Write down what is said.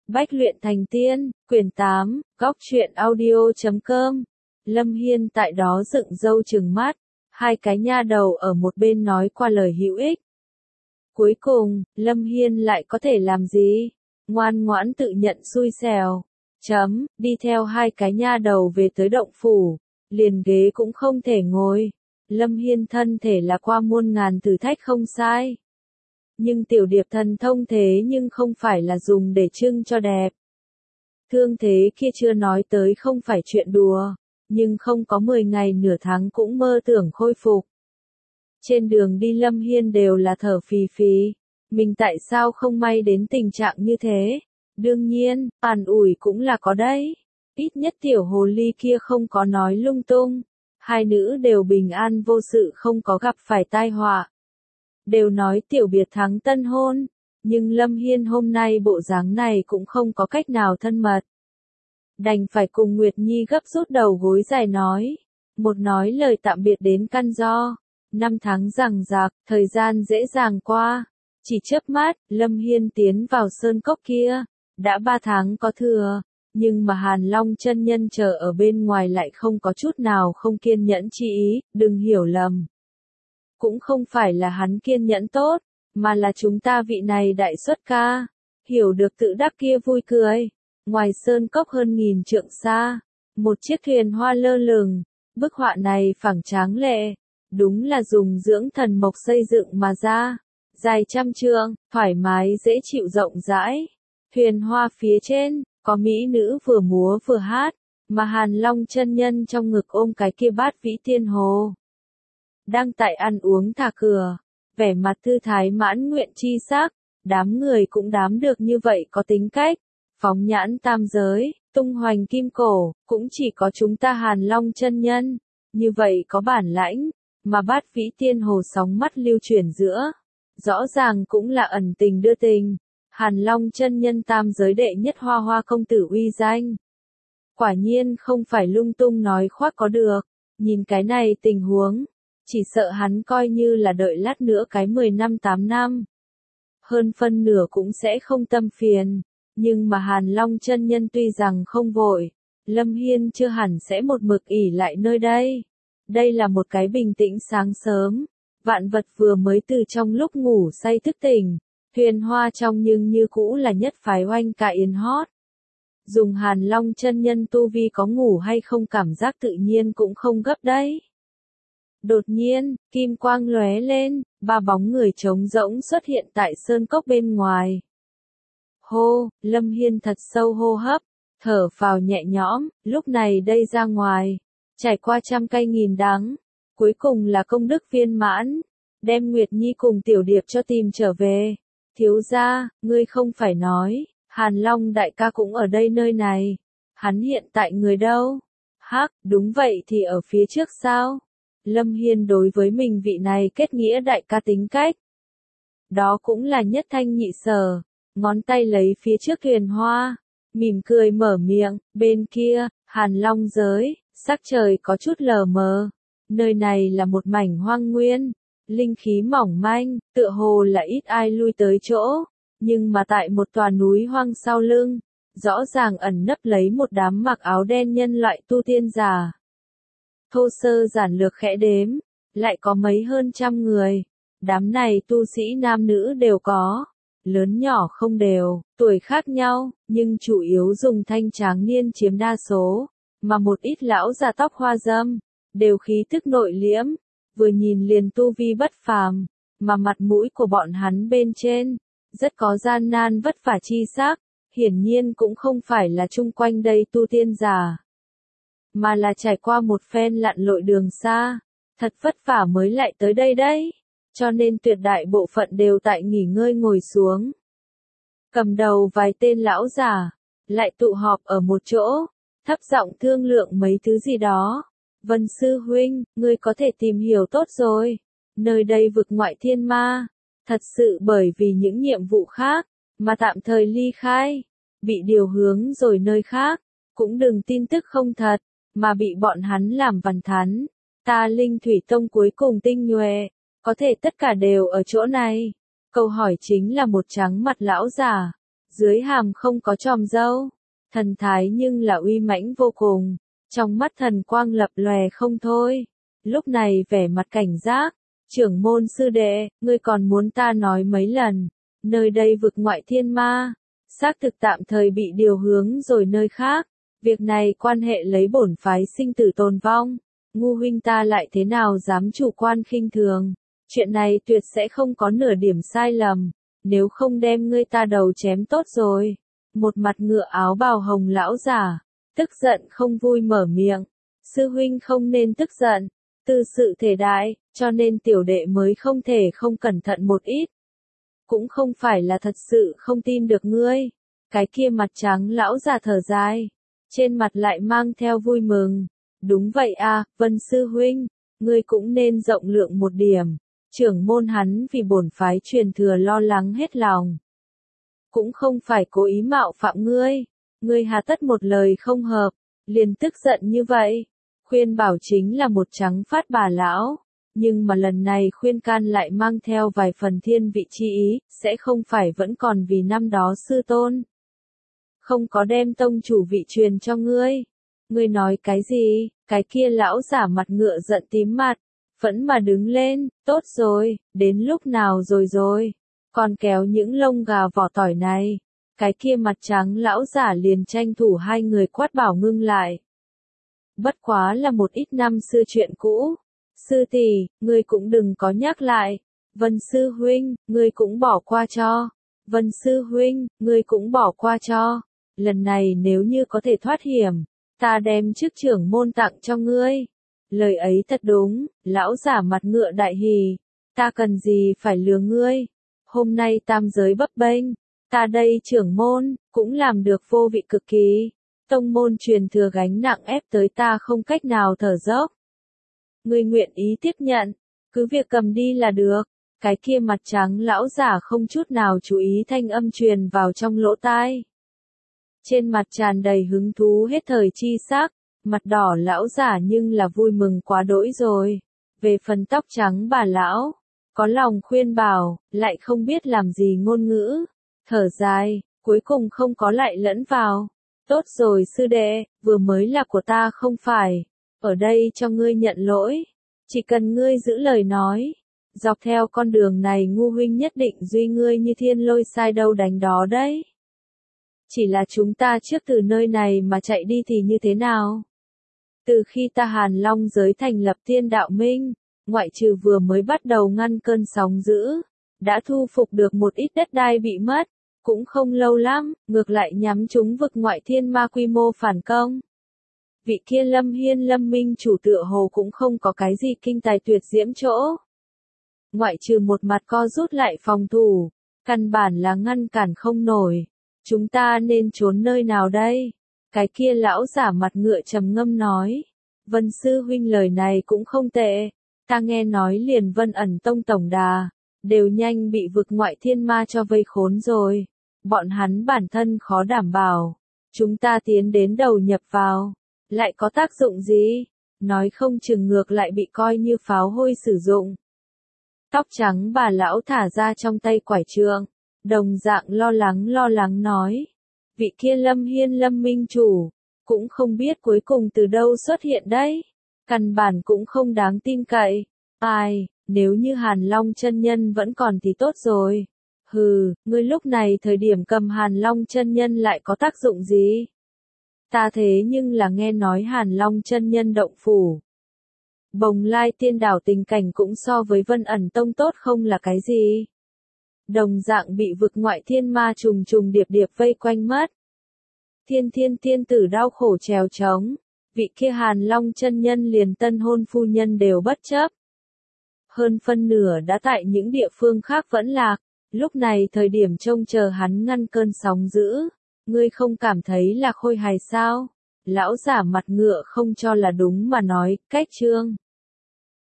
Bách luyện thành tiên, quyển 8, góc truyện audio.com. Lâm Hiên tại đó dựng râu trừng mắt, hai cái nha đầu ở một bên nói qua lời hữu ích. Cuối cùng, Lâm Hiên lại có thể làm gì? Ngoan ngoãn tự nhận xui xẻo. Đi theo hai cái nha đầu về tới động phủ, liền ghế cũng không thể ngồi. Lâm Hiên thân thể là qua muôn ngàn thử thách không sai. Nhưng tiểu điệp thần thông thế nhưng không phải là dùng để trưng cho đẹp. Thương thế kia chưa nói tới không phải chuyện đùa, nhưng không có 10 ngày nửa tháng cũng mơ tưởng khôi phục. Trên đường đi Lâm Hiên đều là thở phì phì, mình tại sao không may đến tình trạng như thế? Đương nhiên, an ủi cũng là có đấy. Ít nhất tiểu hồ ly kia không có nói lung tung. Hai nữ đều bình an vô sự không có gặp phải tai họa. Đều nói tiểu biệt thắng tân hôn, nhưng Lâm Hiên hôm nay bộ dáng này cũng không có cách nào thân mật. Đành phải cùng Nguyệt Nhi gấp rút đầu gối dài nói. Một nói lời tạm biệt đến căn do. 5 tháng rằng rạc, thời gian dễ dàng qua. Chỉ chớp mắt, Lâm Hiên tiến vào sơn cốc kia. Đã 3 tháng có thừa, nhưng mà Hàn Long chân nhân chờ ở bên ngoài lại không có chút nào không kiên nhẫn chi ý, đừng hiểu lầm. Cũng không phải là hắn kiên nhẫn tốt, mà là chúng ta vị này đại xuất ca. Hiểu được tự đắc kia vui cười. Ngoài sơn cốc hơn 1000 trượng xa, một chiếc thuyền hoa lơ lửng. Bức họa này phẳng tráng lệ, đúng là dùng dưỡng thần mộc xây dựng mà ra. Dài 100 trượng, thoải mái dễ chịu rộng rãi. Thuyền hoa phía trên, có mỹ nữ vừa múa vừa hát, mà Hàn Long chân nhân trong ngực ôm cái kia bát vĩ tiên hồ. Đang tại ăn uống thả cửa, vẻ mặt thư thái mãn nguyện chi sắc, đám người cũng đám được như vậy có tính cách, phóng nhãn tam giới, tung hoành kim cổ, cũng chỉ có chúng ta Hàn Long chân nhân, như vậy có bản lãnh, mà bát vĩ tiên hồ sóng mắt lưu chuyển giữa, rõ ràng cũng là ẩn tình đưa tình. Hàn Long chân nhân tam giới đệ nhất hoa hoa công tử uy danh. Quả nhiên không phải lung tung nói khoác có được, nhìn cái này tình huống, chỉ sợ hắn coi như là đợi lát nữa cái 10 năm 8 năm. Hơn phân nửa cũng sẽ không tâm phiền, nhưng mà Hàn Long chân nhân tuy rằng không vội, Lâm Hiên chưa hẳn sẽ một mực ỉ lại nơi đây. Đây là một cái bình tĩnh sáng sớm, vạn vật vừa mới từ trong lúc ngủ say thức tỉnh. Thuyền hoa trong nhưng như cũ là nhất phái oanh ca yến hót. Dùng Hàn Long chân nhân tu vi có ngủ hay không cảm giác tự nhiên cũng không gấp đấy. Đột nhiên, kim quang lóe lên, 3 bóng người trống rỗng xuất hiện tại sơn cốc bên ngoài. Hô, Lâm Hiên thật sâu hô hấp, thở phào nhẹ nhõm, lúc này đây ra ngoài, trải qua 100 cây nghìn đắng, cuối cùng là công đức viên mãn, đem Nguyệt Nhi cùng Tiểu Điệp cho tìm trở về. Thiếu gia, ngươi không phải nói, Hàn Long đại ca cũng ở đây nơi này. Hắn hiện tại người đâu? Hắc, đúng vậy thì ở phía trước sao? Lâm Hiên đối với mình vị này kết nghĩa đại ca tính cách. Đó cũng là nhất thanh nhị sở, ngón tay lấy phía trước thuyền hoa, mỉm cười mở miệng, bên kia, Hàn Long giới, sắc trời có chút lờ mờ. Nơi này là một mảnh hoang nguyên. Linh khí mỏng manh, tựa hồ là ít ai lui tới chỗ, nhưng mà tại một tòa núi hoang sau lưng, rõ ràng ẩn nấp lấy một đám mặc áo đen nhân loại tu tiên giả. Thô sơ giản lược khẽ đếm, lại có mấy hơn 100 người, đám này tu sĩ nam nữ đều có, lớn nhỏ không đều, tuổi khác nhau, nhưng chủ yếu dùng thanh tráng niên chiếm đa số, mà một ít lão già tóc hoa râm, đều khí tức nội liễm. Vừa nhìn liền tu vi bất phàm, mà mặt mũi của bọn hắn bên trên, rất có gian nan vất vả chi sắc, hiển nhiên cũng không phải là chung quanh đây tu tiên giả, mà là trải qua một phen lặn lội đường xa, thật vất vả mới lại tới đây đấy, cho nên tuyệt đại bộ phận đều tại nghỉ ngơi ngồi xuống. Cầm đầu vài tên lão giả, lại tụ họp ở một chỗ, thấp giọng thương lượng mấy thứ gì đó. Vân sư huynh, ngươi có thể tìm hiểu tốt rồi. Nơi đây vực ngoại thiên ma, thật sự bởi vì những nhiệm vụ khác, mà tạm thời ly khai, bị điều hướng rồi nơi khác, cũng đừng tin tức không thật, mà bị bọn hắn làm vằn thắn. Ta Linh Thủy Tông cuối cùng tinh nhuệ, có thể tất cả đều ở chỗ này. Câu hỏi chính là một trắng mặt lão già, dưới hàm không có chòm râu, thần thái nhưng là uy mãnh vô cùng, trong mắt thần quang lập lòe không thôi. Lúc này vẻ mặt cảnh giác, trưởng môn sư đệ, ngươi còn muốn ta nói mấy lần, nơi đây vực ngoại thiên ma, xác thực tạm thời bị điều hướng rồi nơi khác, việc này quan hệ lấy bổn phái sinh tử tồn vong, ngu huynh ta lại thế nào dám chủ quan khinh thường, chuyện này tuyệt sẽ không có nửa điểm sai lầm, nếu không đem ngươi ta đầu chém tốt rồi. Một mặt ngựa áo bào hồng lão giả, tức giận không vui mở miệng, sư huynh không nên tức giận, tư sự thể đại, cho nên tiểu đệ mới không thể không cẩn thận một ít. Cũng không phải là thật sự không tin được ngươi, cái kia mặt trắng lão già thở dài, trên mặt lại mang theo vui mừng. Đúng vậy à, Vân sư huynh, ngươi cũng nên rộng lượng một điểm, trưởng môn hắn vì bổn phái truyền thừa lo lắng hết lòng. Cũng không phải cố ý mạo phạm ngươi hà tất một lời không hợp, liền tức giận như vậy. Khuyên bảo chính là một trắng phát bà lão, nhưng mà lần này khuyên can lại mang theo vài phần thiên vị chi ý, sẽ không phải vẫn còn vì năm đó sư tôn. Không có đem tông chủ vị truyền cho ngươi. Ngươi nói cái gì? Cái kia lão giả mặt ngựa giận tím mặt, vẫn mà đứng lên, tốt rồi, đến lúc nào rồi, còn kéo những lông gà vỏ tỏi này. Cái kia mặt trắng lão giả liền tranh thủ hai người quát bảo ngưng lại. Bất quá là một ít năm xưa chuyện cũ. Sư tỷ, ngươi cũng đừng có nhắc lại. Vân sư huynh, ngươi cũng bỏ qua cho. Vân sư huynh, ngươi cũng bỏ qua cho. Lần này nếu như có thể thoát hiểm, ta đem chức trưởng môn tặng cho ngươi. Lời ấy thật đúng, lão giả mặt ngựa đại hỉ. Ta cần gì phải lừa ngươi. Hôm nay tam giới bấp bênh, ta đây trưởng môn, cũng làm được vô vị cực kỳ. Tông môn truyền thừa gánh nặng ép tới ta không cách nào thở dốc. Ngươi nguyện ý tiếp nhận, cứ việc cầm đi là được. Cái kia mặt trắng lão giả không chút nào chú ý thanh âm truyền vào trong lỗ tai. Trên mặt tràn đầy hứng thú hết thời chi sắc, mặt đỏ lão giả nhưng là vui mừng quá đỗi rồi. Về phần tóc trắng bà lão, có lòng khuyên bảo, lại không biết làm gì ngôn ngữ. Thở dài, cuối cùng không có lại lẫn vào. Tốt rồi sư đệ, vừa mới là của ta không phải. Ở đây cho ngươi nhận lỗi. Chỉ cần ngươi giữ lời nói. Dọc theo con đường này ngu huynh nhất định duy ngươi như thiên lôi sai đâu đánh đó đấy. Chỉ là chúng ta trước từ nơi này mà chạy đi thì như thế nào? Từ khi ta Hàn Long giới thành lập Thiên Đạo Minh, ngoại trừ vừa mới bắt đầu ngăn cơn sóng dữ, đã thu phục được một ít đất đai bị mất, cũng không lâu lắm, ngược lại nhắm trúng vực ngoại thiên ma quy mô phản công. Vị kia Lâm Hiên Lâm Minh chủ tựa hồ cũng không có cái gì kinh tài tuyệt diễm chỗ. Ngoại trừ một mặt co rút lại phòng thủ, căn bản là ngăn cản không nổi. Chúng ta nên trốn nơi nào đây? Cái kia lão giả mặt ngựa trầm ngâm nói. Vân sư huynh lời này cũng không tệ. Ta nghe nói liền Vân ẩn tông tổng đà, đều nhanh bị vực ngoại thiên ma cho vây khốn rồi. Bọn hắn bản thân khó đảm bảo. Chúng ta tiến đến đầu nhập vào. Lại có tác dụng gì? Nói không chừng ngược lại bị coi như pháo hôi sử dụng. Tóc trắng bà lão thả ra trong tay quải trượng, đồng dạng lo lắng nói. Vị kia Lâm Hiên Lâm Minh chủ, cũng không biết cuối cùng từ đâu xuất hiện đấy. Căn bản cũng không đáng tin cậy. Ai, nếu như Hàn Long chân nhân vẫn còn thì tốt rồi. Hừ, ngươi lúc này thời điểm cầm Hàn Long chân nhân lại có tác dụng gì? Ta thế nhưng là nghe nói Hàn Long chân nhân động phủ. Bồng Lai Tiên Đảo tình cảnh cũng so với Vân ẩn tông tốt không là cái gì. Đồng dạng bị vực ngoại thiên ma trùng điệp vây quanh mất. Thiên tiên tử đau khổ trèo trống, vị kia Hàn Long chân nhân liền tân hôn phu nhân đều bất chấp. Hơn phân nửa đã tại những địa phương khác vẫn lạc, lúc này thời điểm trông chờ hắn ngăn cơn sóng dữ, ngươi không cảm thấy là khôi hài sao? Lão giả mặt ngựa không cho là đúng mà nói, cách trương.